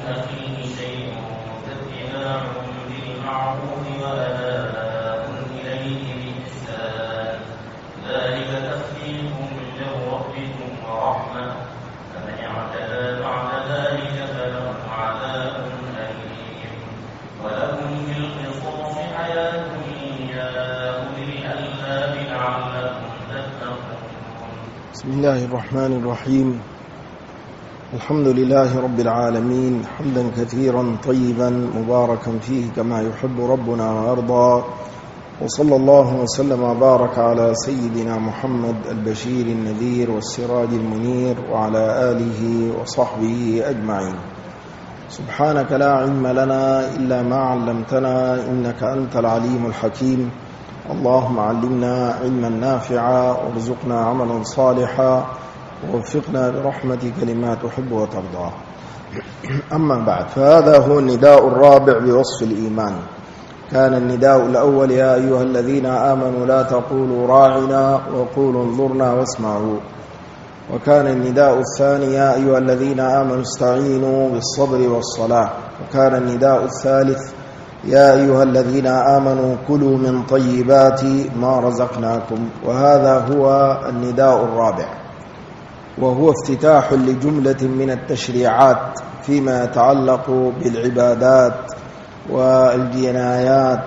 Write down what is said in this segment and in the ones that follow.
أخيه شيء فاتباع بالمعروف وأداء إليه بإحسان ذلك تخفيف من ربكم ورحمة فمن اعتدى بعد ذلك فله عذاب أليم ولكم في القصاص حياة يا أولي الألباب لعلكم تتقون. بسم الله الرحمن الرحيم. الحمد لله رب العالمين حمدا كثيرا طيبا مباركا فيه كما يحب ربنا ويرضى، وصلى الله وسلم وبارك على سيدنا محمد البشير النذير والسراج المنير وعلى آله وصحبه أجمعين. سبحانك لا علم لنا إلا ما علمتنا إنك أنت العليم الحكيم. اللهم علمنا علما نافعا وارزقنا عملا صالحا ووفقنا برحمتك لما تحب وترضى. أما بعد، فهذا هو النداء الرابع بوصف الإيمان. كان النداء الأول يا أيها الذين آمنوا لا تقولوا راعنا وقولوا انظرنا واسمعوا، وكان النداء الثاني يا أيها الذين آمنوا استعينوا بالصبر والصلاة، وكان النداء الثالث يا أيها الذين آمنوا كلوا من طيبات ما رزقناكم. وهذا هو النداء الرابع، وهو افتتاح لجملة من التشريعات فيما يتعلق بالعبادات والجنايات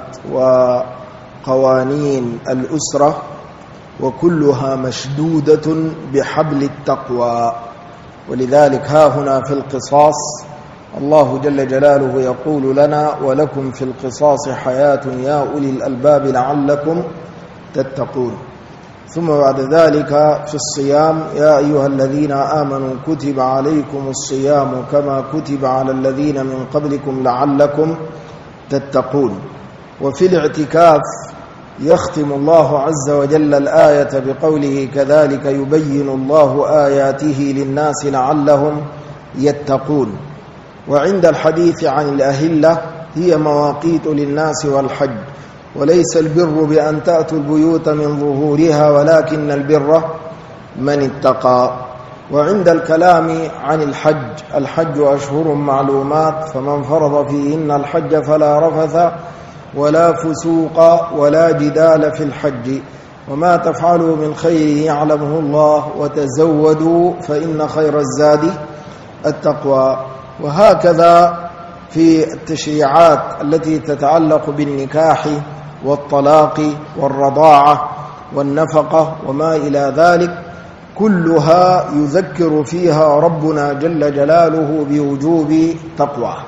وقوانين الأسرة، وكلها مشدودة بحبل التقوى. ولذلك ها هنا في القصاص الله جل جلاله يقول لنا ولكم في القصاص حياة يا أولي الألباب لعلكم تتقون. ثم بعد ذلك في الصيام يا أيها الذين آمنوا كتب عليكم الصيام كما كتب على الذين من قبلكم لعلكم تتقون. وفي الاعتكاف يختم الله عز وجل الآية بقوله كذلك يبين الله آياته للناس لعلهم يتقون. وعند الحديث عن الأهلة هي مواقيت للناس والحج، وليس البر بأن تأتوا البيوت من ظهورها ولكن البر من اتقى. وعند الكلام عن الحج أشهر معلومات، فمن فرض فيهن الحج فلا رفث ولا فسوق ولا جدال في الحج، وما تفعلوا من خير يعلمه الله وتزودوا فإن خير الزاد التقوى. وهكذا في التشريعات التي تتعلق بالنكاح والطلاق والرضاعة والنفقة وما إلى ذلك، كلها يذكر فيها ربنا جل جلاله بوجوب تقواه.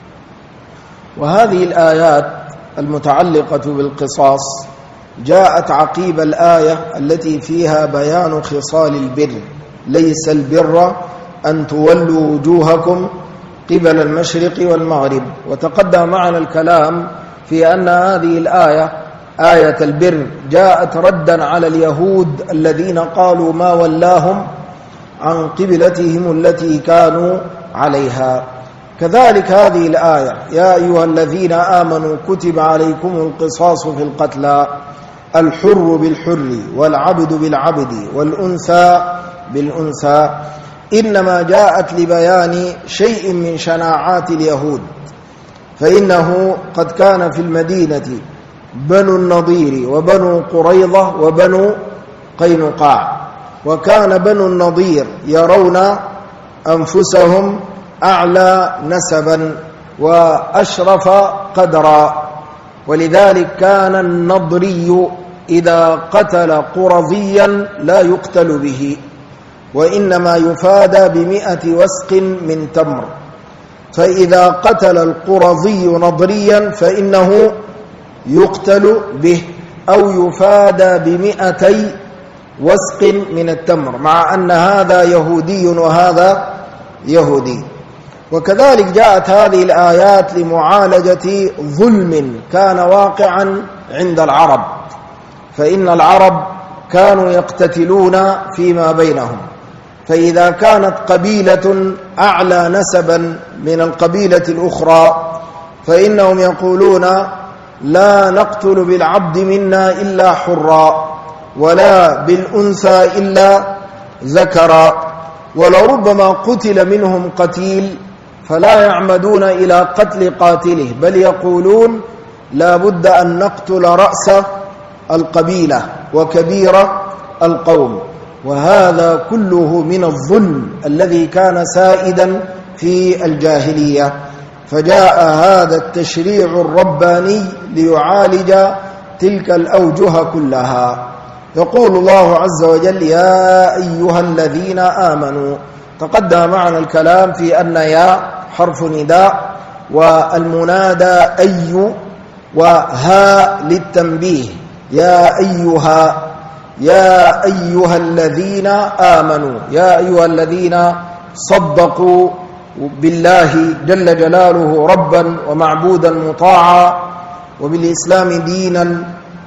وهذه الآيات المتعلقة بالقصاص جاءت عقيب الآية التي فيها بيان خصال البر. ليس البر أن تولوا وجوهكم قبل المشرق والمغرب. وتقدم معنا الكلام في أن هذه الآية آية البر جاءت ردا على اليهود الذين قالوا ما ولاهم عن قبلتهم التي كانوا عليها. كذلك هذه الآية يا أيها الذين آمنوا كتب عليكم القصاص في القتلى، الحر بالحر والعبد بالعبد والأنثى بالأنثى، إنما جاءت لبيان شيء من شناعات اليهود. فإنه قد كان في المدينة بنو النضير وبنو قريظة وبنو قينقاع، وكان بنو النضير يرون أنفسهم أعلى نسبا وأشرف قدرا، ولذلك كان النضري إذا قتل قرظيا لا يقتل به، وإنما يفادى ب100 وسق من تمر. فإذا قتل القرظي نضريا فإنه يقتل به أو يفادى ب200 وسق من التمر، مع أن هذا يهودي وهذا يهودي. وكذلك جاءت هذه الآيات لمعالجة ظلم كان واقعا عند العرب، فإن العرب كانوا يقتتلون فيما بينهم، فإذا كانت قبيلة أعلى نسبا من القبيلة الأخرى فإنهم يقولون لا نقتل بالعبد منا إلا حرا ولا بالأنثى إلا ذكرا، ولربما قتل منهم قتيل فلا يعمدون إلى قتل قاتله، بل يقولون لا بد أن نقتل رأس القبيلة وكبير القوم. وهذا كله من الظلم الذي كان سائدا في الجاهلية. فجاء هذا التشريع الرباني ليعالج تلك الأوجه كلها. يقول الله عز وجل: يا أيها الذين آمنوا. تقدم معنا الكلام في أن يا حرف نداء، والمنادى أي، وها للتنبيه. يا أيها الذين آمنوا، يا أيها الذين صدقوا بالله جل جلاله ربا ومعبودا مطاعا، وبالإسلام دينا،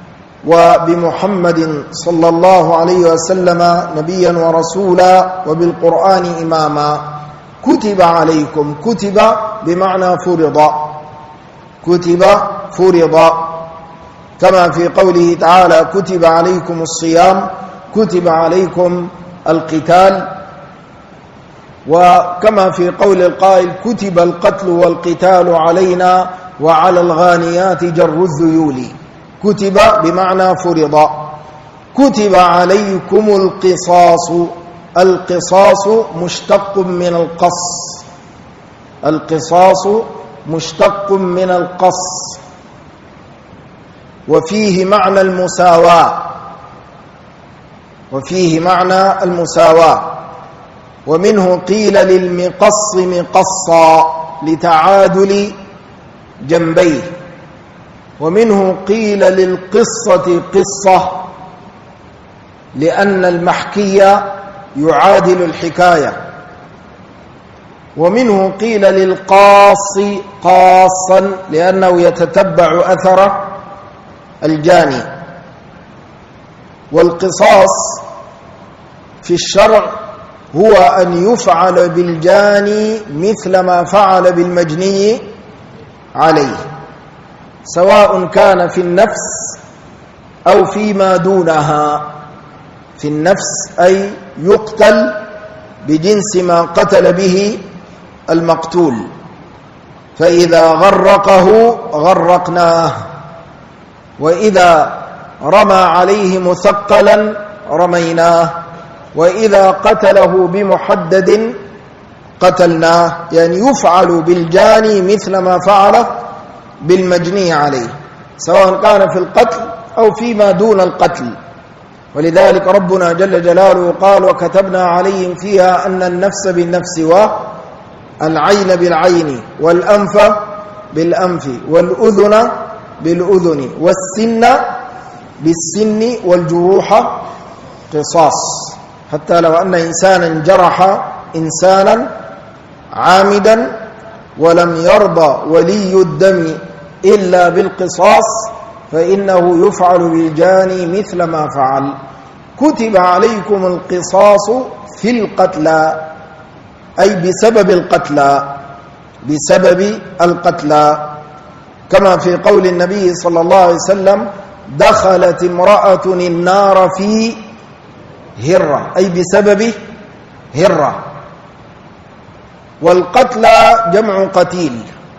وبمحمد صلى الله عليه وسلم نبيا ورسولا، وبالقرآن إماما. كتب عليكم، كتب بمعنى فرض، كتب فرض، كما في قوله تعالى: كتب عليكم الصيام، كتب عليكم القتال. وكما في قول القائل: كتب القتل والقتال علينا وعلى الغانيات جر الذيول. كتب بمعنى فرض. كتب عليكم القصاص. القصاص مشتق من القص، القصاص مشتق من القص، وفيه معنى المساواة، وفيه معنى المساواة. ومنه قيل للمقص مقصا لتعادل جنبيه، ومنه قيل للقصة قصة لأن المحكي يعادل الحكاية، ومنه قيل للقاص قاصا لأنه يتتبع أثر الجاني. والقصاص في الشرع هو أن يفعل بالجاني مثل ما فعل بالمجني عليه، سواء كان في النفس أو فيما دونها. في النفس أي يقتل بجنس ما قتل به المقتول، فإذا غرقه غرقناه، وإذا رمى عليه مثقلا رميناه، وإذا قتله بمحدد قتلناه. يعني يفعل بالجاني مثل ما فعل بالمجني عليه، سواء كان في القتل أو فيما دون القتل. ولذلك ربنا جل جلاله قال: وكتبنا عليهم فيها أن النفس بالنفس، والعين بالعين، والأنف بالأنف، والأذن بالأذن، والسن بالسن، والجروح قصاص. حتى لو أن إنسانا جرح إنسانا عامدا ولم يرضى ولي الدم إلا بالقصاص فإنه يفعل بالجاني مثل ما فعل. كتب عليكم القصاص في القتلى، أي بسبب القتلى، بسبب القتلى، كما في قول النبي صلى الله عليه وسلم: دخلت امرأة النار في هرة، أي بسبب هرة. والقتلى جمع قتيل،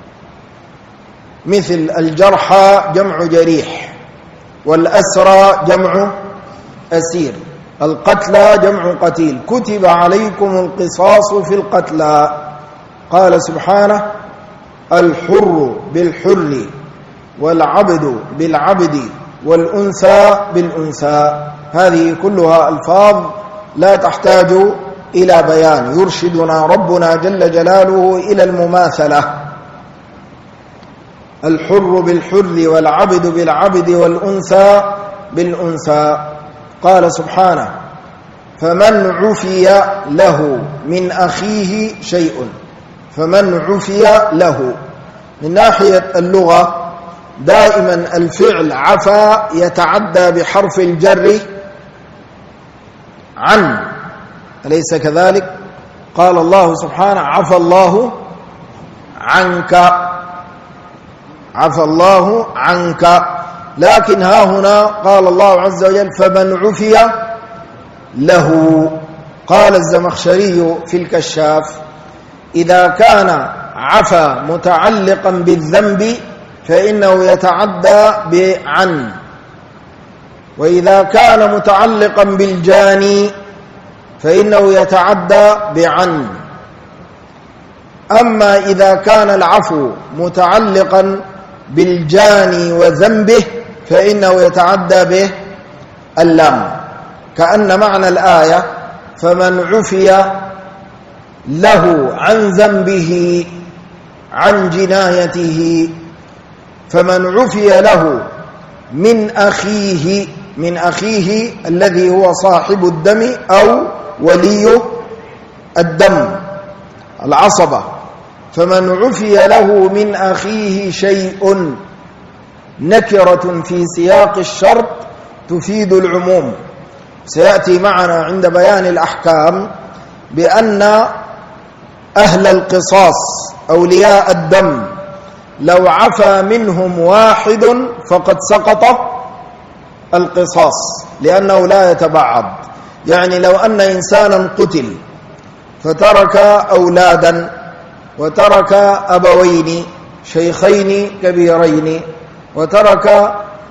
مثل الجرحى جمع جريح، والأسرى جمع أسير. القتلى جمع قتيل. كتب عليكم القصاص في القتلى. قال سبحانه: الحر بالحر، والعبد بالعبد، والأنثى بالأنثى. هذه كلها ألفاظ لا تحتاج إلى بيان، يرشدنا ربنا جل جلاله إلى المماثلة. الحر بالحر، والعبد بالعبد، والأنثى بالأنثى. قال سبحانه: فمن عفي له من أخيه شيء. فمن عفي له، من ناحية اللغة دائما الفعل عفا يتعدى بحرف الجر عن، أليس كذلك؟ قال الله سبحانه: عفى الله عنك، عفى الله عنك. لكن ها هنا قال الله عز وجل: فمن عفي له. قال الزمخشري في الكشاف: إذا كان عفا متعلقا بالذنب فإنه يتعدى بعن، وإذا كان متعلقا بالجاني فإنه يتعدى بعن. أما إذا كان العفو متعلقا بالجاني وذنبه فإنه يتعدى به اللام، كأن معنى الآية فمن عفي له عن ذنبه عن جنايته، فمن عفي له من أخيه الذي هو صاحب الدم أو ولي الدم العصبة، فمن عفي له من أخيه شيء نكرة في سياق الشرط تفيد العموم. سيأتي معنا عند بيان الأحكام بأن أهل القصاص أولياء الدم لو عفى منهم واحد فقد سقط القصاص لأنه لا يتبعض. يعني لو أن إنسانا قتل فترك أولادا وترك أبوين شيخين كبيرين وترك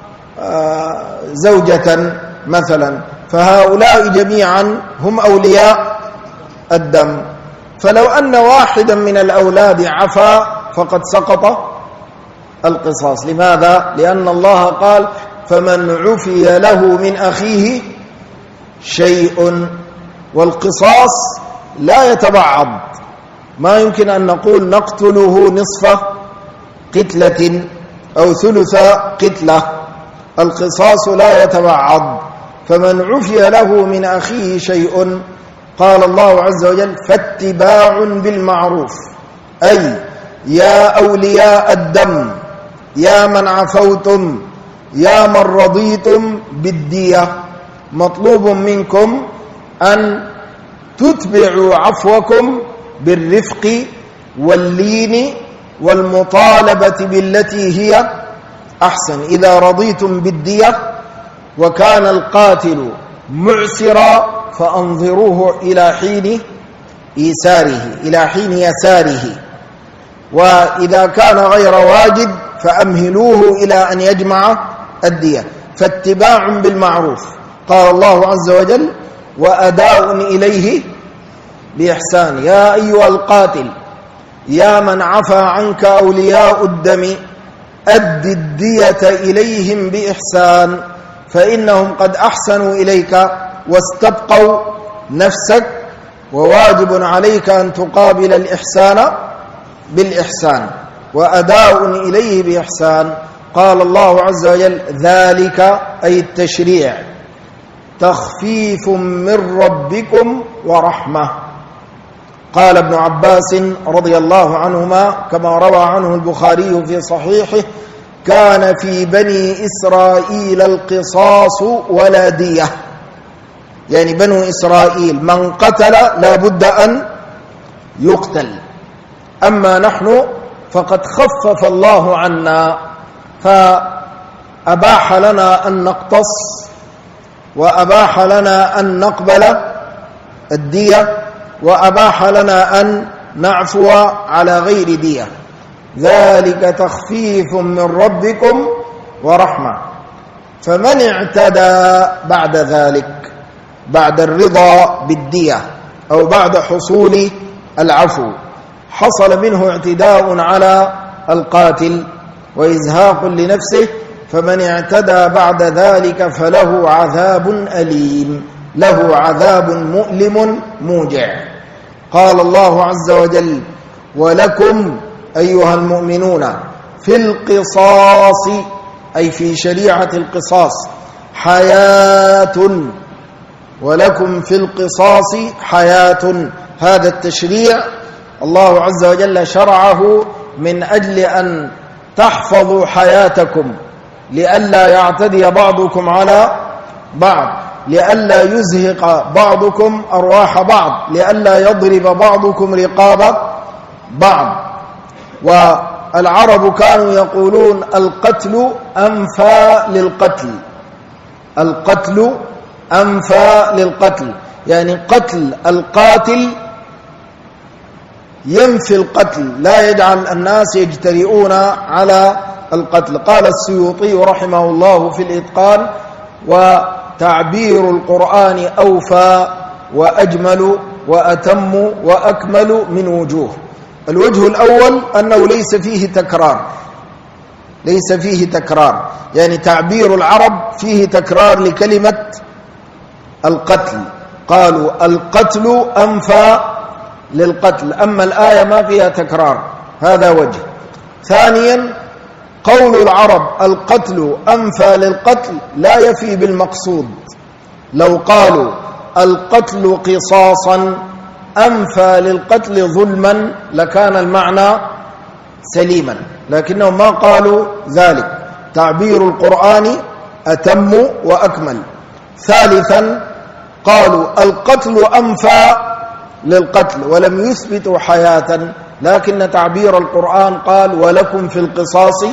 زوجة مثلا، فهؤلاء جميعا هم أولياء الدم، فلو أن واحدا من الأولاد عفا فقد سقط القصاص. لماذا؟ لأن الله قال فمن عفي له من أخيه شيء، والقصاص لا يتبعض، ما يمكن أن نقول نقتله نصف قتلة أو ثلث قتلة، القصاص لا يتبعض. فمن عفي له من أخيه شيء قال الله عز وجل فاتباع بالمعروف، أي يا أولياء الدم، يا من عفوتم، يا من رضيتم بالدية، مطلوب منكم أن تتبعوا عفوكم بالرفق واللين والمطالبة بالتي هي أحسن. إذا رضيتم بالدية وكان القاتل معسرا فأنظروه إلى حين يساره، وإذا كان غير واجد فأمهلوه إلى أن يجمع الدية. فاتباع بالمعروف، قال الله عز وجل وأداء إليه بإحسان. يا أيها القاتل يا من عفى عنك أولياء الدم أد الدية إليهم بإحسان، فإنهم قد أحسنوا إليك واستبقوا نفسك، وواجب عليك أن تقابل الإحسان بالإحسان. وأداء إليه بإحسان، قال الله عز وجل ذلك أي التشريع تخفيف من ربكم ورحمة. قال ابن عباس رضي الله عنهما كما روى عنه البخاري في صحيحه كان في بني إسرائيل القصاص ولا دية، يعني بنو إسرائيل من قتل لا بد أن يقتل، أما نحن فقد خفف الله عنا فأباح لنا أن نقتص وأباح لنا أن نقبل الدية وأباح لنا أن نعفو على غير دية. ذلك تخفيف من ربكم ورحمة. فمن اعتدى بعد ذلك بعد الرضا بالدية أو بعد حصول العفو حصل منه اعتداء على القاتل وإزهاق لنفسه، فمن اعتدى بعد ذلك فله عذاب أليم، له عذاب مؤلم موجع. قال الله عز وجل ولكم أيها المؤمنون في القصاص أي في شريعة القصاص حياة، ولكم في القصاص حياة. هذا التشريع الله عز وجل شرعه من أجل أن تحفظوا حياتكم، لئلا يعتدي بعضكم على بعض، لئلا يزهق بعضكم أرواح بعض، لئلا يضرب بعضكم رقاب بعض. والعرب كانوا يقولون القتل أنفى للقتل، القتل أنفى للقتل، يعني قتل القاتل ينفي القتل، لا يجعل الناس يجترئون على القتل. قال السيوطي رحمه الله في الإتقان: وتعبير القرآن أوفى وأجمل وأتم وأكمل من وجوه. الوجه الأول أنه ليس فيه تكرار، يعني تعبير العرب فيه تكرار لكلمة القتل، قالوا القتل أنفى للقتل، أما الآية ما فيها تكرار، هذا وجه. ثانيا قول العرب القتل أنفى للقتل لا يفي بالمقصود، لو قالوا القتل قصاصا أنفى للقتل ظلما لكان المعنى سليما، لكنهم ما قالوا ذلك. تعبير القرآن أتم وأكمل. ثالثا قالوا القتل أنفى للقتل ولم يثبتوا حياة، لكن تعبير القرآن قال ولكم في القصاص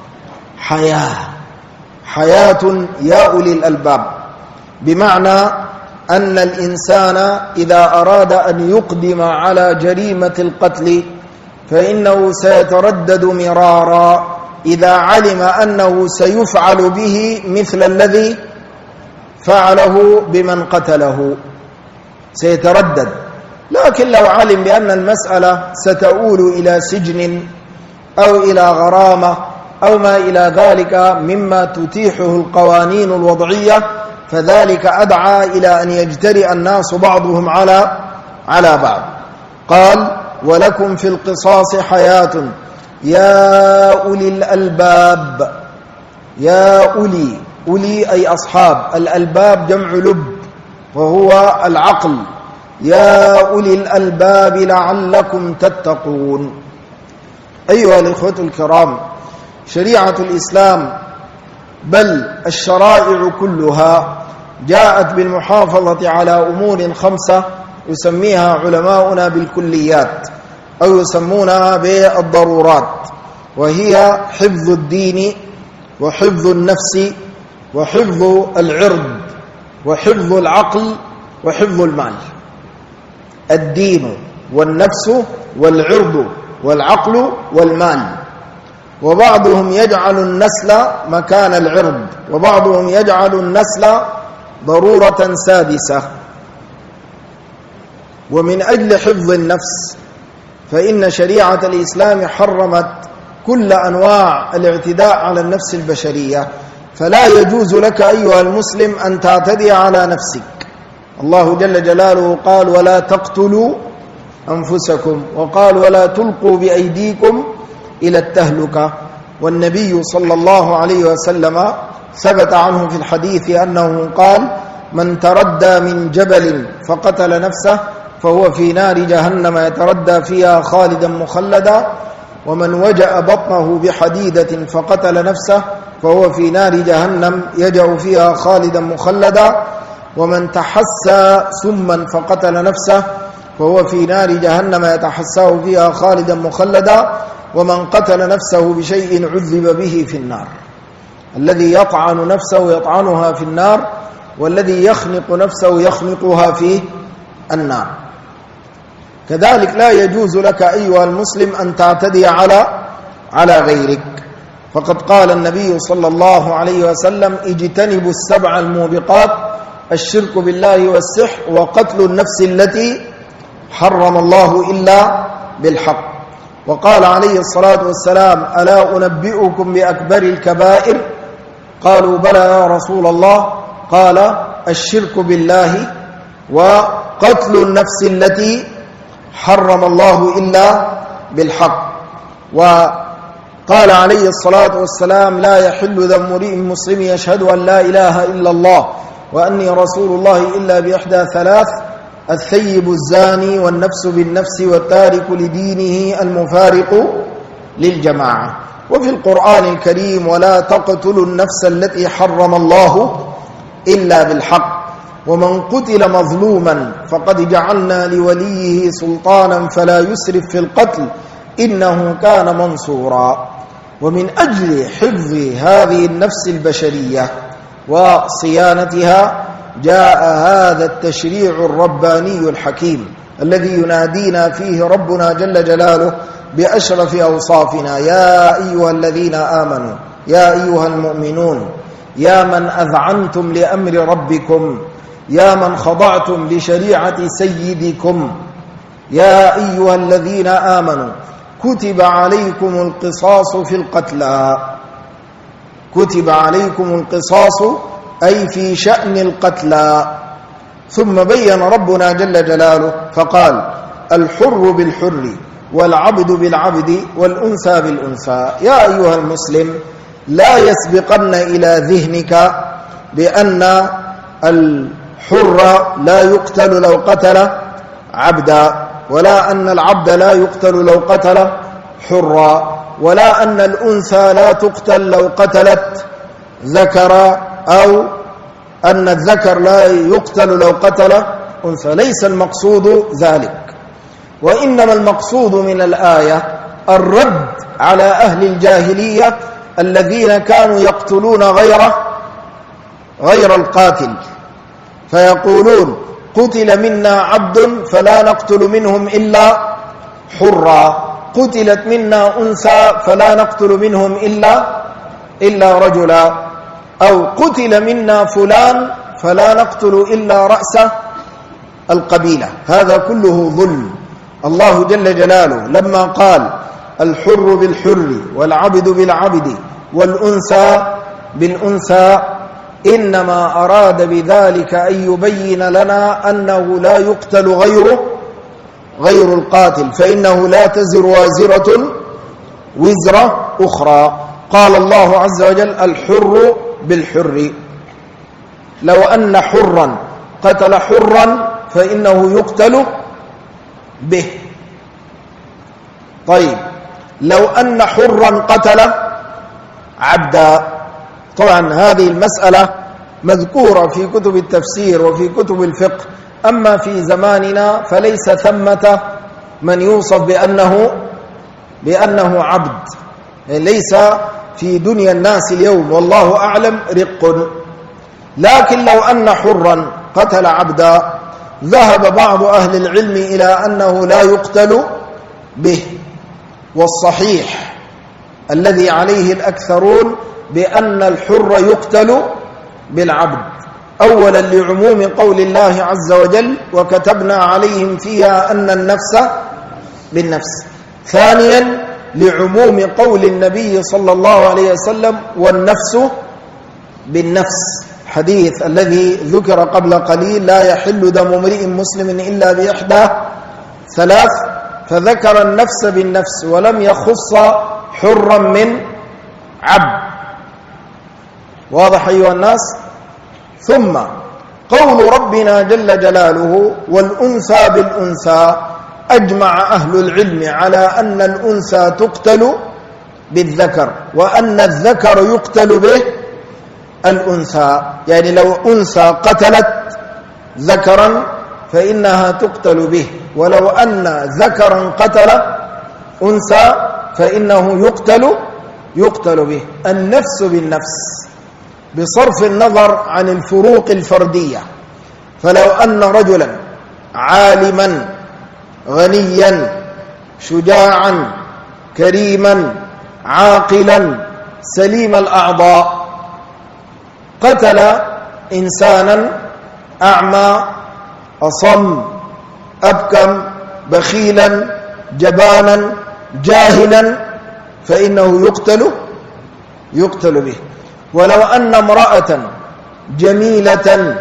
حياة يا أولي الألباب، بمعنى أن الإنسان إذا أراد أن يقدم على جريمة القتل فإنه سيتردد مرارا إذا علم أنه سيفعل به مثل الذي فعله بمن قتله، سيتردد. لكن لو علم بأن المسألة ستؤول إلى سجن أو إلى غرامة أو ما إلى ذلك مما تتيحه القوانين الوضعية، فذلك أدعى إلى أن يجترئ الناس بعضهم على بعض. قال ولكم في القصاص حياة يا أولي الألباب. يا أولي أي أصحاب، الألباب جمع لب وهو العقل. يا أولي الألباب لعلكم تتقون. أيها الإخوة الكرام، شريعة الإسلام بل الشرائع كلها جاءت بالمحافظة على أمور 5 يسميها علماؤنا بالكليات أو يسمونها بالضرورات، وهي حفظ الدين وحفظ النفس وحفظ العرض وحفظ العقل وحفظ المال. الدين والنفس والعرض والعقل والمال. وبعضهم يجعل النسل مكان العرض، وبعضهم يجعل النسل ضرورة سادسة. ومن أجل حفظ النفس فإن شريعة الإسلام حرمت كل أنواع الاعتداء على النفس البشرية، فلا يجوز لك أيها المسلم أن تعتدي على نفسك. الله جل جلاله قال ولا تقتلوا أنفسكم، وقال ولا تلقوا بأيديكم إلى التهلكة. والنبي صلى الله عليه وسلم ثبت عنه في الحديث أنه قال من تردى من جبل فقتل نفسه فهو في نار جهنم يتردى فيها خالدا مخلدا، ومن وجأ بطنه بحديدة فقتل نفسه فهو في نار جهنم يجأ فيها خالدا مخلدا، ومن تحسى سما فقتل نفسه فهو في نار جهنم يتحساه فيها خالدا مخلدا، ومن قتل نفسه بشيء عذب به في النار. الذي يطعن نفسه يطعنها في النار، والذي يخنق نفسه يخنقها في النار. كذلك لا يجوز لك أيها المسلم أن تعتدي على غيرك، فقد قال النبي صلى الله عليه وسلم اجتنبوا 7 الموبقات: الشرك بالله والسحر وقتل النفس التي حرم الله إلا بالحق. وقال عليه الصلاة والسلام ألا أنبئكم بأكبر الكبائر؟ قالوا بلى يا رسول الله. قال الشرك بالله وقتل النفس التي حرم الله إلا بالحق. وقال عليه الصلاة والسلام لا يحل دم امرئ مسلم يشهد أن لا إله إلا الله وأني رسول الله إلا بإحدى 3: الثيب الزاني والنفس بالنفس والتارك لدينه المفارق للجماعة. وفي القرآن الكريم ولا تقتلوا النفس التي حرم الله إلا بالحق، ومن قتل مظلوما فقد جعلنا لوليه سلطانا فلا يسرف في القتل إنه كان منصورا. ومن أجل حفظ هذه النفس البشرية وصيانتها جاء هذا التشريع الرباني الحكيم الذي ينادينا فيه ربنا جل جلاله بأشرف أوصافنا: يا أيها الذين آمنوا، يا أيها المؤمنون، يا من أذعنتم لأمر ربكم، يا من خضعتم لشريعة سيدكم، يا أيها الذين آمنوا كتب عليكم القصاص في القتلى. كتب عليكم القصاص أي في شأن القتلى. ثم بين ربنا جل جلاله فقال: الحر بالحر والعبد بالعبد والأنثى بالأنثى. يا أيها المسلم، لا يسبقن إلى ذهنك بأن الحر لا يقتل لو قتل عبدا، ولا أن العبد لا يقتل لو قتل حرا، ولا أن الأنثى لا تقتل لو قتلت ذكرا، أو أن الذكر لا يقتل لو قتل أنثى. ليس المقصود ذلك، وإنما المقصود من الآية الرد على أهل الجاهلية الذين كانوا يقتلون غير القاتل، فيقولون: قتل منا عبد فلا نقتل منهم إلا حرا، قتلت منا أنثى فلا نقتل منهم إلا رجلا، أو قتل منا فلان فلا نقتل إلا رأس القبيلة. هذا كله ظلم. الله جل جلاله لما قال: الحر بالحر والعبد بالعبد والأنثى بالأنثى، إنما أراد بذلك أن يبين لنا أنه لا يقتل غير القاتل، فإنه لا تزر وازرة وزر أخرى. قال الله عز وجل: الحر بالحر. لو أن حرا قتل حرا فإنه يقتل به. طيب، لو أن حرا قتل عبدا، طبعا هذه المسألة مذكورة في كتب التفسير وفي كتب الفقه، أما في زماننا فليس ثمة من يوصف بأنه عبد، يعني ليس في دنيا الناس اليوم والله أعلم رق. لكن لو أن حرا قتل عبدا، ذهب بعض أهل العلم إلى أنه لا يقتل به، والصحيح الذي عليه الأكثرون بأن الحر يقتل بالعبد، أولا لعموم قول الله عز وجل: وكتبنا عليهم فيها أن النفس بالنفس، ثانيا لعموم قول النبي صلى الله عليه وسلم: والنفس بالنفس، حديث الذي ذكر قبل قليل: لا يحل دم امرئ مسلم إلا بإحدى ثلاث، فذكر النفس بالنفس ولم يخص حرا من عبد. واضح أيها الناس؟ ثم قول ربنا جل جلاله: والأنثى بالأنثى، أجمع أهل العلم على أن الأنثى تقتل بالذكر، وأن الذكر يقتل به الأنثى. يعني لو أنثى قتلت ذكرا فإنها تقتل به، ولو أن ذكرا قتل أنثى فإنه يقتل به. النفس بالنفس بصرف النظر عن الفروق الفردية. فلو أن رجلا عالما غنيا شجاعا كريما عاقلا سليم الأعضاء قتل إنسانا أعمى أصم أبكم بخيلا جبانا جاهلا، فإنه يقتل به. ولو أن امرأة جميلة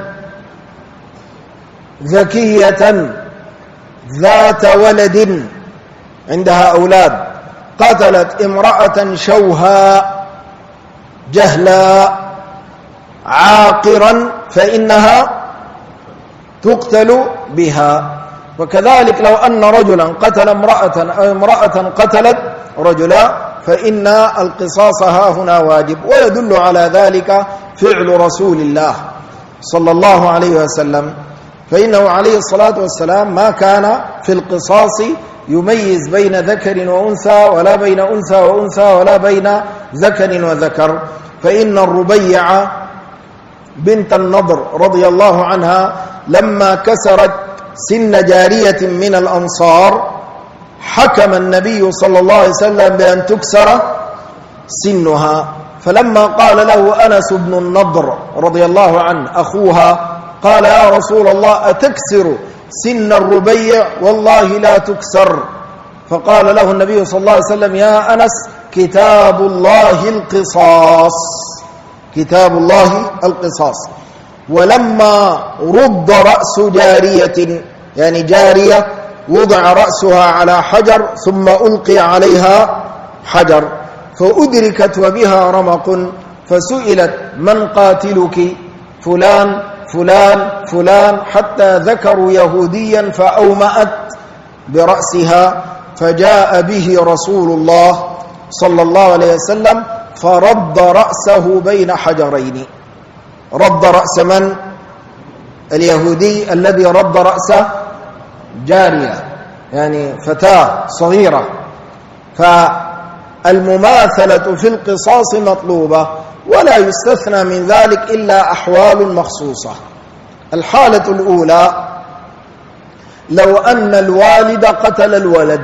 ذكية ذات ولد عندها أولاد قتلت امرأة شوهاء جهلاء عاقرا، فإنها تقتل بها. وكذلك لو أن رجلا قتل امرأة أو امرأة قتلت رجلا، فإن القصاص هاهنا واجب. ويدل على ذلك فعل رسول الله صلى الله عليه وسلم، فإنه عليه الصلاة والسلام ما كان في القصاص يميز بين ذكر وأنثى، ولا بين أنثى وأنثى، ولا بين ذكر وذكر. فإن الربيع بنت النضر رضي الله عنها لما كسرت سن جارية من الأنصار حكم النبي صلى الله عليه وسلم بأن تكسر سنها، فلما قال له أنس بن النضر رضي الله عنه أخوها قال يا رسول الله أتكسر سن الربيع؟ والله لا تكسر. فقال له النبي صلى الله عليه وسلم يا أنس كتاب الله القصاص، كتاب الله القصاص. ولما رد رأس جارية، يعني جارية وضع رأسها على حجر ثم ألقي عليها حجر فأدركت وبها رمق، فسئلت من قاتلك؟ فلان فلان فلان، حتى ذكروا يهوديا فأومأت برأسها، فجاء به رسول الله صلى الله عليه وسلم فرد رأسه بين حجرين. رد رأس من؟ اليهودي الذي رد رأس جارية، يعني فتاة صغيرة. فالمماثلة في القصاص مطلوبة، ولا يستثنى من ذلك إلا أحوال مخصوصة. الحالة الأولى لو أن الوالد قتل الولد،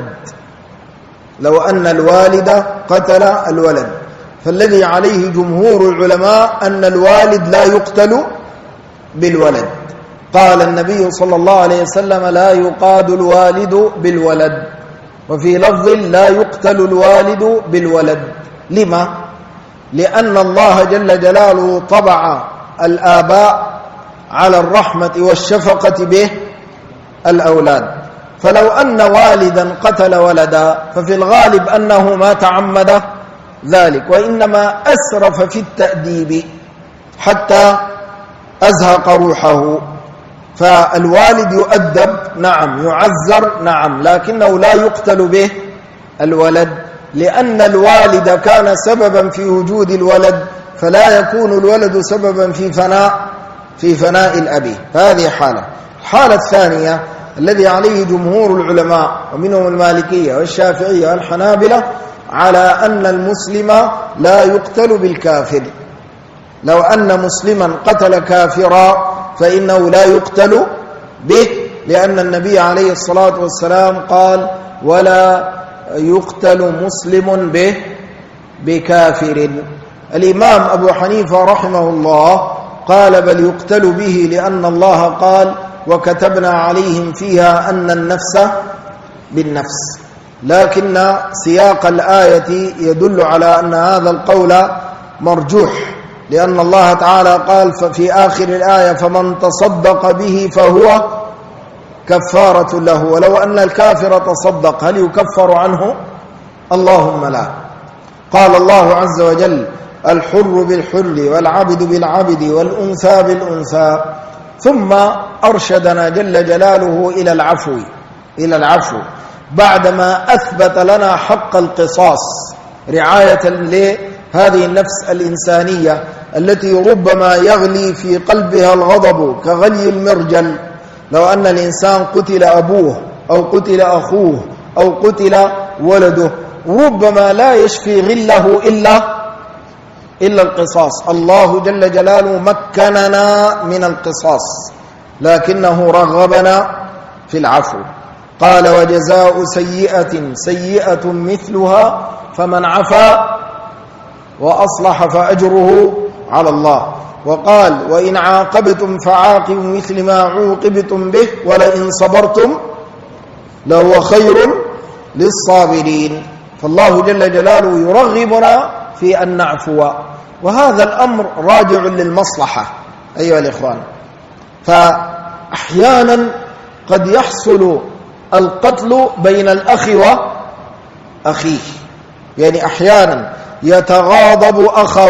لو أن الوالد قتل الولد، فالذي عليه جمهور العلماء أن الوالد لا يقتل بالولد. قال النبي صلى الله عليه وسلم لا يقاد الوالد بالولد، وفي لفظ لا يقتل الوالد بالولد. لما؟ لأن الله جل جلاله طبع الآباء على الرحمة والشفقة به الأولاد، فلو أن والدا قتل ولدا ففي الغالب أنه ما تعمد ذلك، وإنما أسرف في التأديب حتى أزهق روحه. فالوالد يؤدب نعم، يعزر نعم، لكنه لا يقتل به الولد، لأن الوالد كان سببا في وجود الولد، فلا يكون الولد سببا في فناء الأب. هذه حالة. الحالة الثانية الذي عليه جمهور العلماء ومنهم المالكية والشافعية والحنابلة على أن المسلم لا يقتل بالكافر. لو أن مسلما قتل كافرا فإنه لا يقتل به، لأن النبي عليه الصلاة والسلام قال ولا يقتل مسلم به بكافر. الإمام أبو حنيفة رحمه الله قال بل يقتل به، لأن الله قال وكتبنا عليهم فيها أن النفس بالنفس، لكن سياق الآية يدل على أن هذا القول مرجوح، لأن الله تعالى قال في آخر الآية فمن تصدق به فهو كفارة له، ولو أن الكافر تصدق هل يكفر عنه؟ اللهم لا. قال الله عز وجل الحر بالحر والعبد بالعبد والأنثى بالأنثى، ثم أرشدنا جل جلاله إلى العفو بعدما أثبت لنا حق القصاص رعاية لهذه النفس الإنسانية التي ربما يغلي في قلبها الغضب كغلي المرجل. لو أن الإنسان قتل أبوه أو قتل أخوه أو قتل ولده ربما لا يشفي غله إلا القصاص. الله جل جلاله مكننا من القصاص لكنه رغبنا في العفو. قال وجزاء سيئة سيئة مثلها فمن عفا وأصلح فأجره على الله. وقال وإن عاقبتم فعاقبوا مثل ما عوقبتم به ولئن صبرتم لهو خير للصابرين. فالله جل جلاله يرغبنا في أن نعفو، وهذا الأمر راجع للمصلحة أيها الإخوان. فأحيانا قد يحصل القتل بين الأخ وأخيه، يعني أحيانا يتغاضب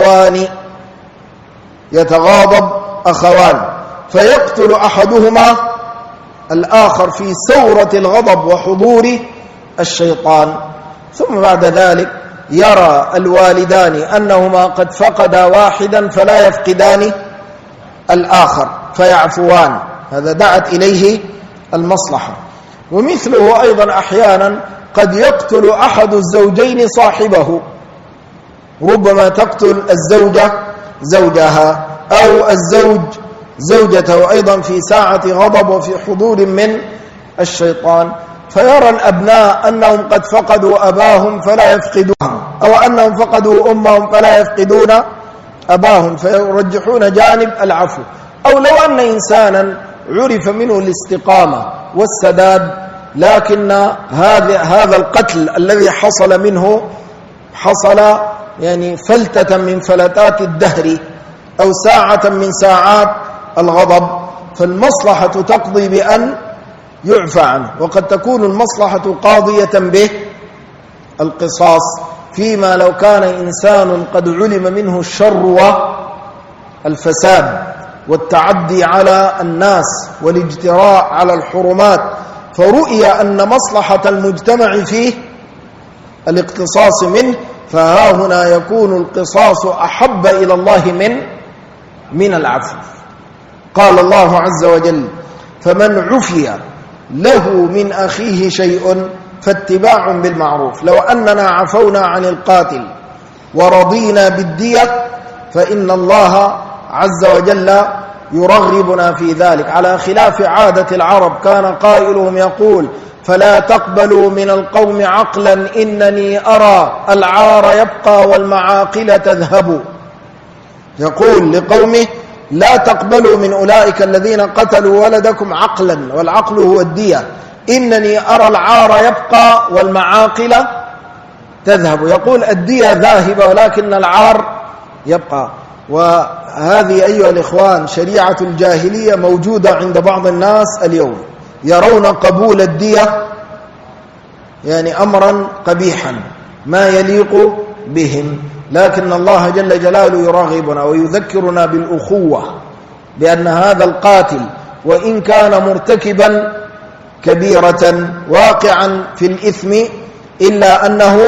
أخوان فيقتل أحدهما الآخر في ثورة الغضب وحضور الشيطان، ثم بعد ذلك يرى الوالدان أنهما قد فقدا واحدا فلا يفقدان الآخر فيعفوان، هذا دعت إليه المصلحة. ومثله أيضا أحيانا قد يقتل أحد الزوجين صاحبه، ربما تقتل الزوجة زوجها أو الزوج زوجته أيضا في ساعة غضب وفي حضور من الشيطان، فيرى الأبناء أنهم قد فقدوا أباهم فلا يفقدونهم، أو أنهم فقدوا أمهم فلا يفقدون أباهم، فيرجحون جانب العفو. أو لو أن إنسانا عرف منه الاستقامة والسداد، لكن هذا القتل الذي حصل منه حصل يعني فلتة من فلتات الدهر أو ساعة من ساعات الغضب، فالمصلحة تقضي بأن يعفى عنه، وقد تكون المصلحة قاضية به القصاص، فيما لو كان إنسان قد علم منه الشر والفساد والتعدي على الناس والاجتراء على الحرمات، فرؤي أن مصلحة المجتمع فيه الاقتصاص منه، فها هنا يكون القصاص أحب إلى الله من العفو. قال الله عز وجل: فمن عفي له من أخيه شيء فاتباع بالمعروف. لو أننا عفونا عن القاتل ورضينا بالدية فإن الله عز وجل يرغبنا في ذلك، على خلاف عادة العرب. كان قائلهم يقول: فلا تقبلوا من القوم عقلا إنني أرى العار يبقى والمعاقل تذهب. يقول لقومه: لا تقبلوا من أولئك الذين قتلوا ولدكم عقلا، والعقل هو الدية، إنني أرى العار يبقى والمعاقل تذهب. يقول الدية ذاهبة ولكن العار يبقى. وهذه أيها الإخوان شريعة الجاهلية موجودة عند بعض الناس اليوم، يرون قبول الدية يعني أمرا قبيحا ما يليق بهم، لكن الله جل جلاله يراغبنا ويذكرنا بالأخوة، بأن هذا القاتل وإن كان مرتكبا كبيرة واقعا في الإثم إلا أنه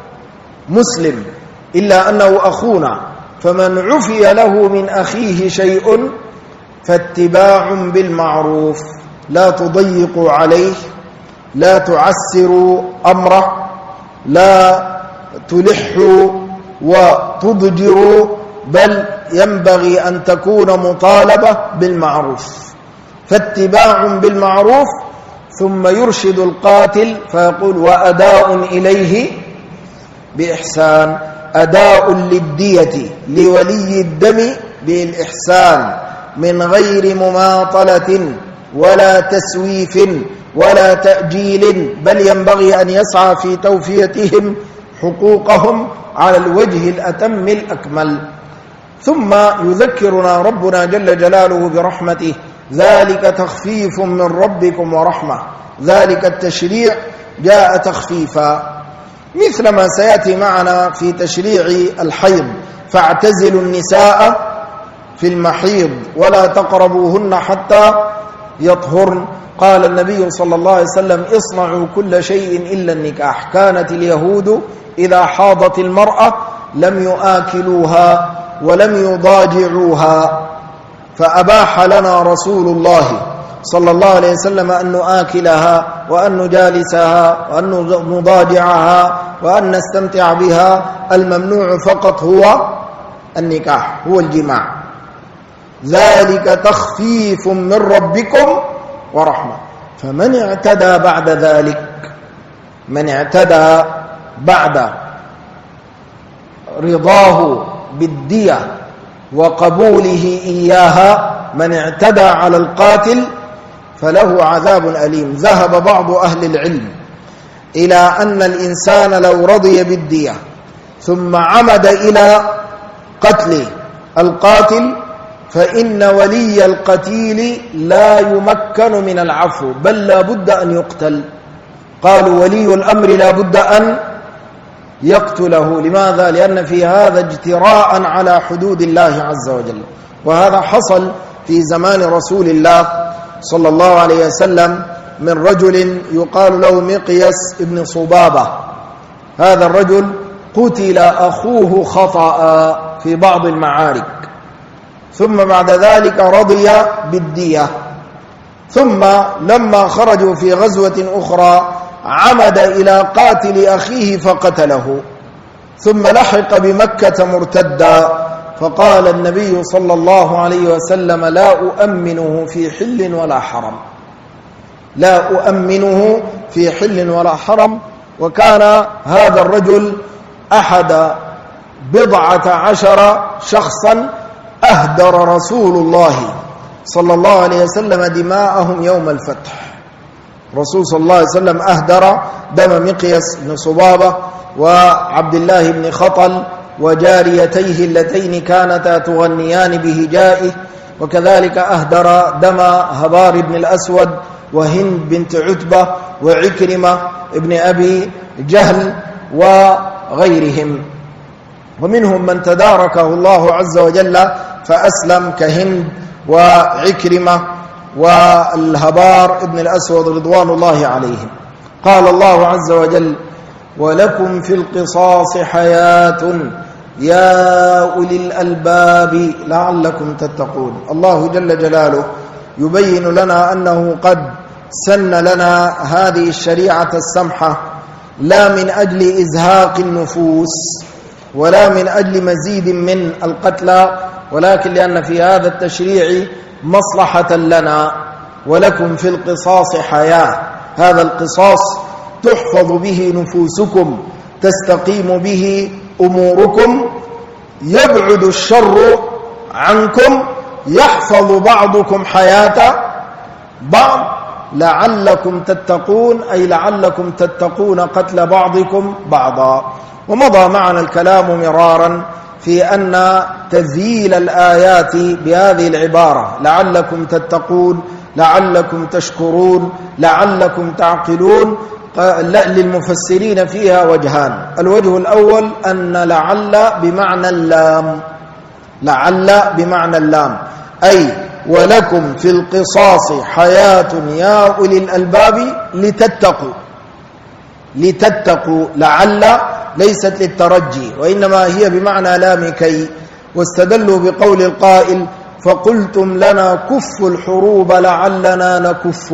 مسلم، إلا أنه أخونا. فمن عفي له من أخيه شيء فاتباع بالمعروف، لا تضيقوا عليه، لا تعسروا أمره، لا تلحوا وتضجروا، بل ينبغي أن تكون مطالبة بالمعروف. فاتباع بالمعروف، ثم يرشد القاتل فيقول: وأداء إليه بإحسان. أداء للدية لولي الدم بالإحسان من غير مماطلة ولا تسويف ولا تأجيل، بل ينبغي أن يسعى في توفيتهم حقوقهم على الوجه الأتم الأكمل. ثم يذكرنا ربنا جل جلاله برحمته: ذلك تخفيف من ربكم ورحمة. ذلك التشريع جاء تخفيفا، مثل ما سيأتي معنا في تشريع الحيض: فاعتزلوا النساء في المحيض ولا تقربوهن حتى يطهرن. قال النبي صلى الله عليه وسلم: اصنعوا كل شيء إلا النكاح. كانت اليهود إذا حاضت المرأة لم يآكلوها ولم يضاجعوها، فأباح لنا رسول الله صلى الله عليه وسلم أن نآكلها وأن نجالسها وأن نضاجعها وأن نستمتع بها. الممنوع فقط هو النكاح، هو الجماع. ذلك تخفيف من ربكم ورحمة. فمن اعتدى بعد ذلك، من اعتدى بعد رضاه بالدية وقبوله إياها، من اعتدى على القاتل فله عذاب أليم. ذهب بعض أهل العلم إلى أن الإنسان لو رضي بالدية ثم عمد إلى قتل القاتل فإن ولي القتيل لا يمكن من العفو، بل لا بد أن يقتل. قالوا ولي الأمر لا بد أن يقتله. لماذا؟ لأن في هذا اجتراء على حدود الله عز وجل. وهذا حصل في زمان رسول الله صلى الله عليه وسلم من رجل يقال له مقيس ابن صبابة. هذا الرجل قتل أخوه خطأ في بعض المعارك، ثم بعد ذلك رضي بالدية، ثم لما خرجوا في غزوة أخرى عمد إلى قاتل أخيه فقتله، ثم لحق بمكة مرتدا فقال النبي صلى الله عليه وسلم لا أؤمنه في حل ولا حرم، لا أؤمنه في حل ولا حرم. وكان هذا الرجل أحد 14 شخصا أهدر رسول الله صلى الله عليه وسلم دماءهم يوم الفتح. رسول صلى الله عليه وسلم أهدر دم مقيس بن صبابة وعبد الله بن خطل وجاريتيه اللتين كانتا تغنيان بهجائه، وكذلك أهدر دم هبار بن الأسود وهند بنت عتبة وعكرمة ابن أبي جهل وغيرهم، ومنهم من تداركه الله عز وجل فأسلم كهند وعكرمة والهبار ابن الأسود رضوان الله عليهم. قال الله عز وجل ولكم في القصاص حياة يا أولي الألباب لعلكم تتقون. الله جل جلاله يبين لنا أنه قد سن لنا هذه الشريعة السمحة لا من أجل إزهاق النفوس ولا من أجل مزيد من القتلى، ولكن لأن في هذا التشريع مصلحة لنا. ولكم في القصاص حياة، هذا القصاص تحفظ به نفوسكم، تستقيم به أموركم، يبعد الشر عنكم، يحفظ بعضكم حياة بعض لعلكم تتقون، أي لعلكم تتقون قتل بعضكم بعضا. ومضى معنا الكلام مرارا في أن تذييل الآيات بهذه العبارة لعلكم تتقون، لعلكم تشكرون، لعلكم تعقلون للمفسرين فيها وجهان. الوجه الأول أن لعل بمعنى اللام، لعل بمعنى اللام، أي ولكم في القصاص حياة يا أولي الألباب لتتقوا. لتتقوا لعل ليست للترجي وإنما هي بمعنى لام كي. واستدلوا بقول القائل فقلتم لنا كفوا الحروب لعلنا نكف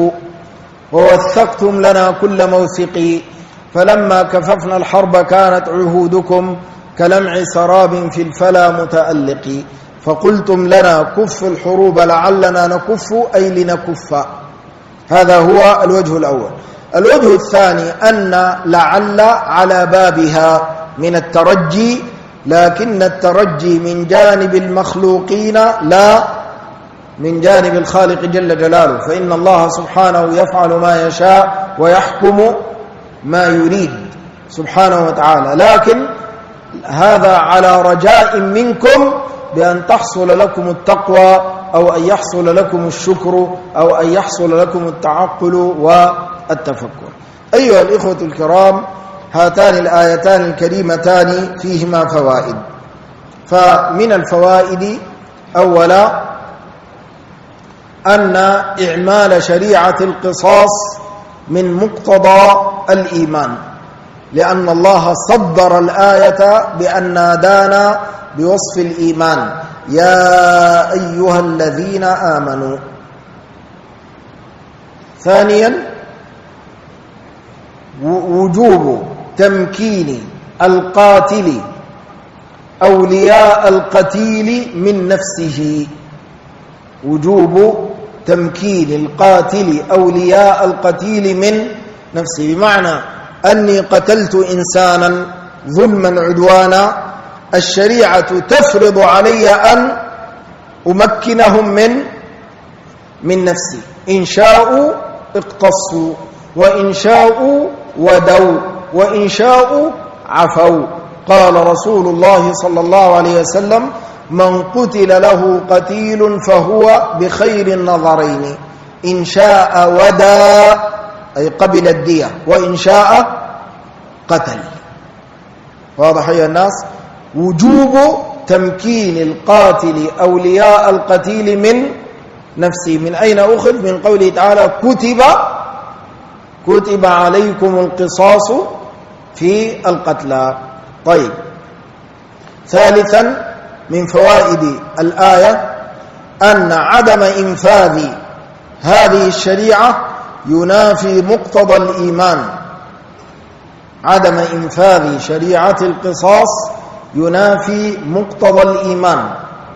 ووثقتم لنا كل موثق فلما كففنا الحرب كانت عهودكم كلمع سراب في الفلا متألق. فقلتم لنا كف الحروب لعلنا نكف أي لنكف. هذا هو الوجه الأول. الوجه الثاني أن لعل على بابها من الترجي، لكن الترجي من جانب المخلوقين لا من جانب الخالق جل جلاله، فإن الله سبحانه يفعل ما يشاء ويحكم ما يريد سبحانه وتعالى، لكن هذا على رجاء منكم بأن تحصل لكم التقوى أو أن يحصل لكم الشكر أو أن يحصل لكم التعقل والتفكر. أيها الإخوة الكرام، هاتان الآيتان الكريمتان فيهما فوائد. فمن الفوائد أولا أن إعمال شريعة القصاص من مقتضى الإيمان، لأن الله صدر الآية بأن نادانا بوصف الإيمان يا أيها الذين آمنوا. ثانيا وجوب تمكين القاتل أولياء القتيل من نفسه، وجوب تمكين القاتل أولياء القتيل من نفسه، بمعنى أني قتلت إنسانا ظلما عدوانا، الشريعة تفرض علي أن أمكنهم من نفسي، إن شاءوا اقتصوا وإن شاءوا ودوا وإن شاءوا عفوا. قال رسول الله صلى الله عليه وسلم من قتل له قتيل فهو بخير النظرين، إن شاء ودا أي قبل الدية وإن شاء قتل. واضح يا الناس؟ وجوب تمكين القاتل أولياء القتيل من نفسه. من أين أخذ؟ من قوله تعالى كتب عليكم القصاص في القتلى. طيب، ثالثا من فوائد الآية أن عدم إنفاذ هذه الشريعة ينافي مقتضى الإيمان. عدم إنفاذ شريعة القصاص ينافي مقتضى الإيمان.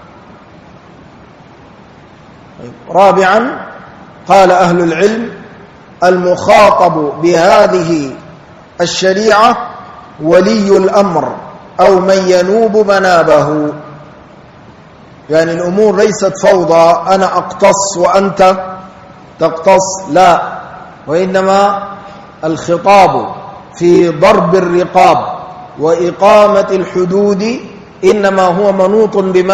رابعا قال أهل العلم المخاطب بهذه الشريعة ولي الأمر أو من ينوب منابه، يعني الأمور ليست فوضى أنا أقتص وأنت تقتص، لا، وإنما الخطاب في ضرب الرقاب وإقامة الحدود إنما هو منوط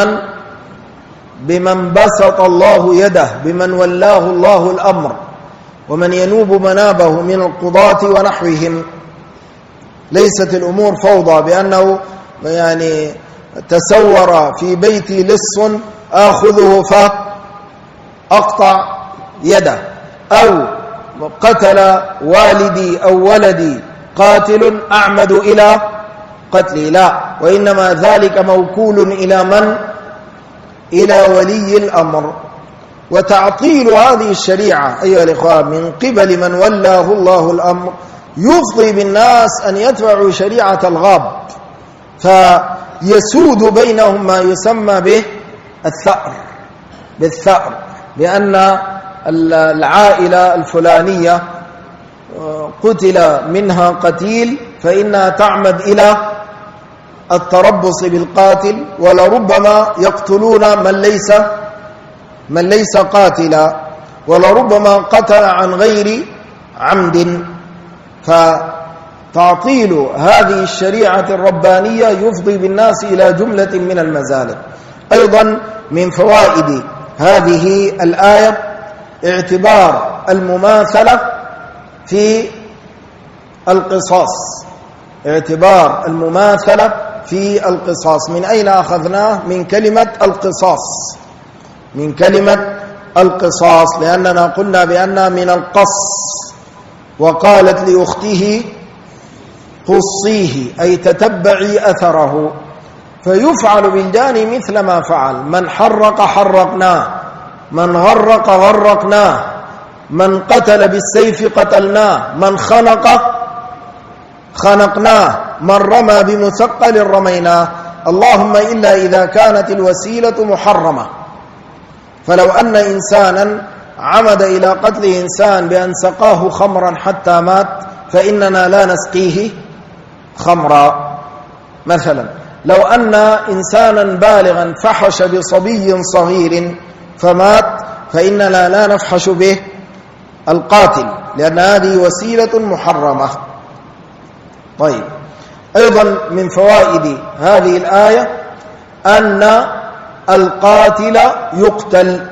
بمن بسط الله يده، بمن ولاه الله الأمر، ومن ينوب منابه من القضاة ونحوهم. ليست الأمور فوضى بأنه يعني تسور في بيتي لص آخذه فأقطع يده، أو قتل والدي أو ولدي قاتل أعمد إلى قتلي، لا، وإنما ذلك موكول إلى من؟ إلى ولي الأمر. وتعطيل هذه الشريعة أيها الإخوان من قبل من ولاه الله الأمر يفضي بالناس أن يتبعوا شريعة الغاب، فيسود بينهم ما يسمى به بالثأر، بأن العائلة الفلانية قتل منها قتيل فإنها تعمد إلى التربص بالقاتل، ولربما يقتلون من ليس قاتلا، ولربما قتل عن غير عمد. فتعطيل هذه الشريعة الربانية يفضي بالناس إلى جملة من المزالق. أيضا من فوائد هذه الآية اعتبار المماثلة في القصاص، اعتبار المماثلة في القصاص. من أين أخذناه؟ من كلمة القصاص، من كلمة القصاص، لأننا قلنا بأنها من القص، وقالت لأخته قصيه أي تتبعي أثره، فيفعل بالجاني مثل ما فعل، من حرق حرقناه، من غرق غرقناه، من قتل بالسيف قتلناه، من خنق خنقناه، من رمى بمثقل رميناه، اللهم إلا إذا كانت الوسيلة محرمة. فلو أن إنسانا عمد إلى قتل إنسان بأن سقاه خمرا حتى مات فإننا لا نسقيه خمرا مثلا. لو أن إنسانا بالغا فحش بصبي صغير فمات فإننا لا نفحش به القاتل، لأن هذه وسيلة محرمة. طيب، أيضا من فوائد هذه الآية أن القاتل يقتل،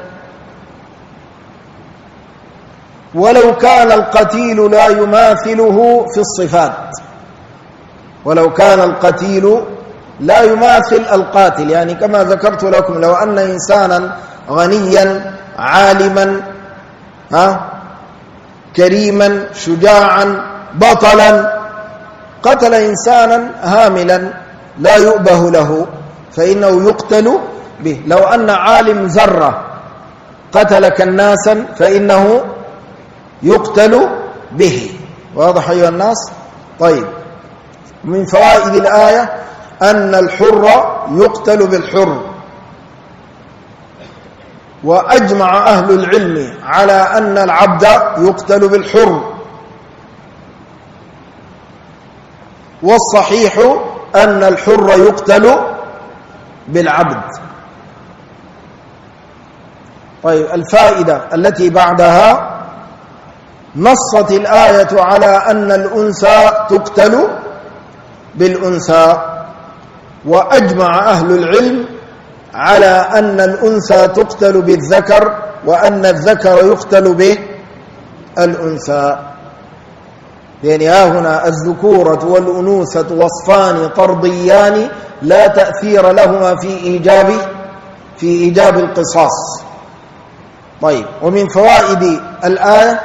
ولو كان القتيل لا يماثله في الصفات، ولو كان القتيل لا يماثل القاتل، يعني كما ذكرت لكم لو أن إنسانا غنيا عالما كريما شجاعا بطلا قتل إنسانا هاملا لا يؤبه له فإنه يقتل به. لو أن عالم ذرة قتل كناسا فإنه يقتل به. واضح أيها الناس؟ طيب، من فوائد الآية أن الحر يقتل بالحر، وأجمع أهل العلم على أن العبد يقتل بالحر، والصحيح أن الحر يقتل بالعبد. طيب، الفائدة التي بعدها نصت الآية على أن الأنثى تقتل بالأنثى، وأجمع أهل العلم على أن الأنثى تقتل بالذكر، وأن الذكر يقتل بالأنثى. يعني ها هنا الذكورة والأنوثة وصفان طرديان لا تأثير لهما في إيجاب القصاص. طيب، ومن فوائد الآية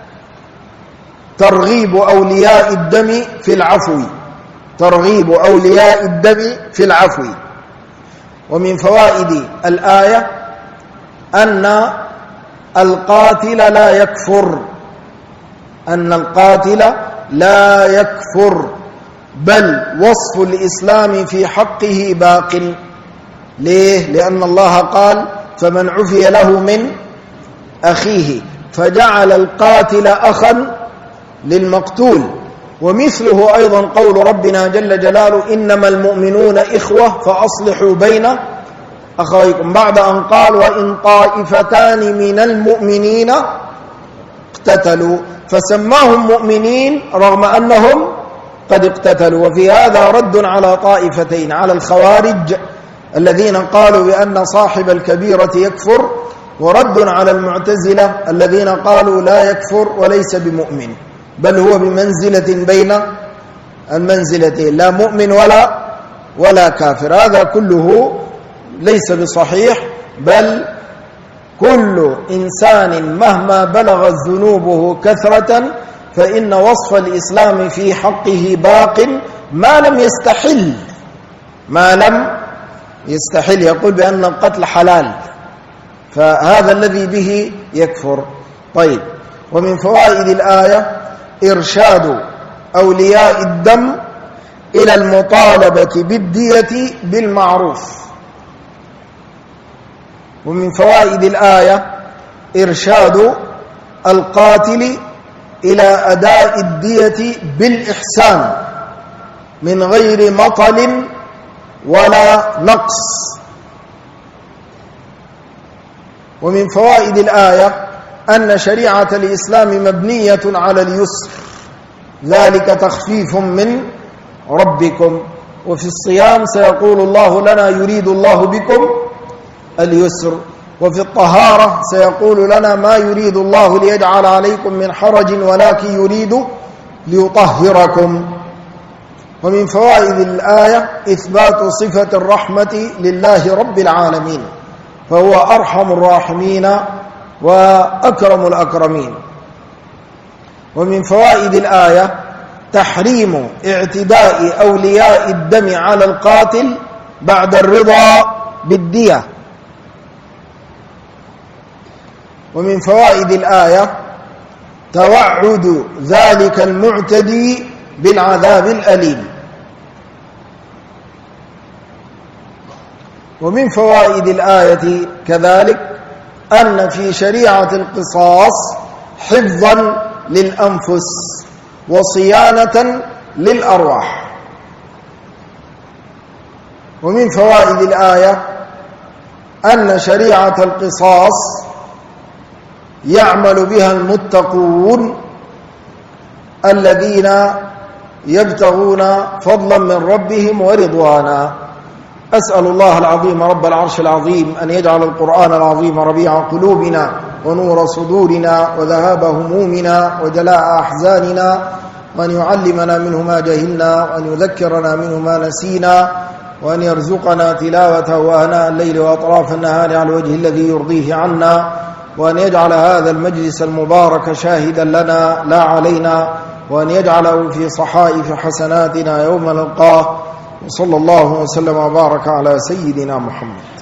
ترغيب أولياء الدم في العفو، ترغيب أولياء الدم في العفو. ومن فوائد الآية أن القاتل لا يكفر، أن القاتل لا يكفر، بل وصف الإسلام في حقه باق. ليه؟ لأن الله قال فمن عفي له من أخيه، فجعل القاتل أخا للمقتول. ومثله أيضا قول ربنا جل جلاله إنما المؤمنون إخوة فأصلحوا بين أخويكم، بعد أن قال وإن طائفتان من المؤمنين اقتتلوا، فسماهم مؤمنين رغم أنهم قد اقتتلوا. وفي هذا رد على طائفتين، على الخوارج الذين قالوا بأن صاحب الكبيرة يكفر، ورد على المعتزلة الذين قالوا لا يكفر وليس بمؤمن، بل هو بمنزلة بين المنزلتين، لا مؤمن ولا كافر. هذا كله ليس بصحيح، بل كل إنسان مهما بلغت ذنوبه كثرة فإن وصف الإسلام في حقه باق ما لم يستحل. يقول بأن القتل حلال، فهذا الذي به يكفر. طيب، ومن فوائد الآية إرشاد أولياء الدم إلى المطالبة بالدية بالمعروف. ومن فوائد الآية إرشاد القاتل إلى أداء الدية بالإحسان من غير مطل ولا نقص. ومن فوائد الآية أن شريعة الإسلام مبنية على اليسر، ذلك تخفيف من ربكم. وفي الصيام سيقول الله لنا يريد الله بكم اليسر. وفي الطهارة سيقول لنا ما يريد الله ليجعل عليكم من حرج ولكن يريد ليطهركم. ومن فوائد الآية إثبات صفة الرحمة لله رب العالمين، فهو أرحم الراحمين وأكرم الأكرمين. ومن فوائد الآية تحريم اعتداء أولياء الدم على القاتل بعد الرضا بالدية. ومن فوائد الآية توعد ذلك المعتدي بالعذاب الأليم. ومن فوائد الآية كذلك أن في شريعة القصاص حفظا للأنفس وصيانة للأرواح. ومن فوائد الآية أن شريعة القصاص يعمل بها المتقون الذين يبتغون فضلا من ربهم ورضوانا. أسأل الله العظيم رب العرش العظيم أن يجعل القرآن العظيم ربيع قلوبنا ونور صدورنا وذهاب همومنا وجلاء أحزاننا، وأن يعلمنا منه ما جهلنا، وأن يذكرنا منه ما نسينا، وأن يرزقنا تلاوته آناء الليل وأطراف النهار على الوجه الذي يرضيه عنا، وأن يجعل هذا المجلس المبارك شاهدا لنا لا علينا، وأن يجعله في صحائف حسناتنا يوم نلقاه. وصلى الله وسلم وبارك على سيدنا محمد.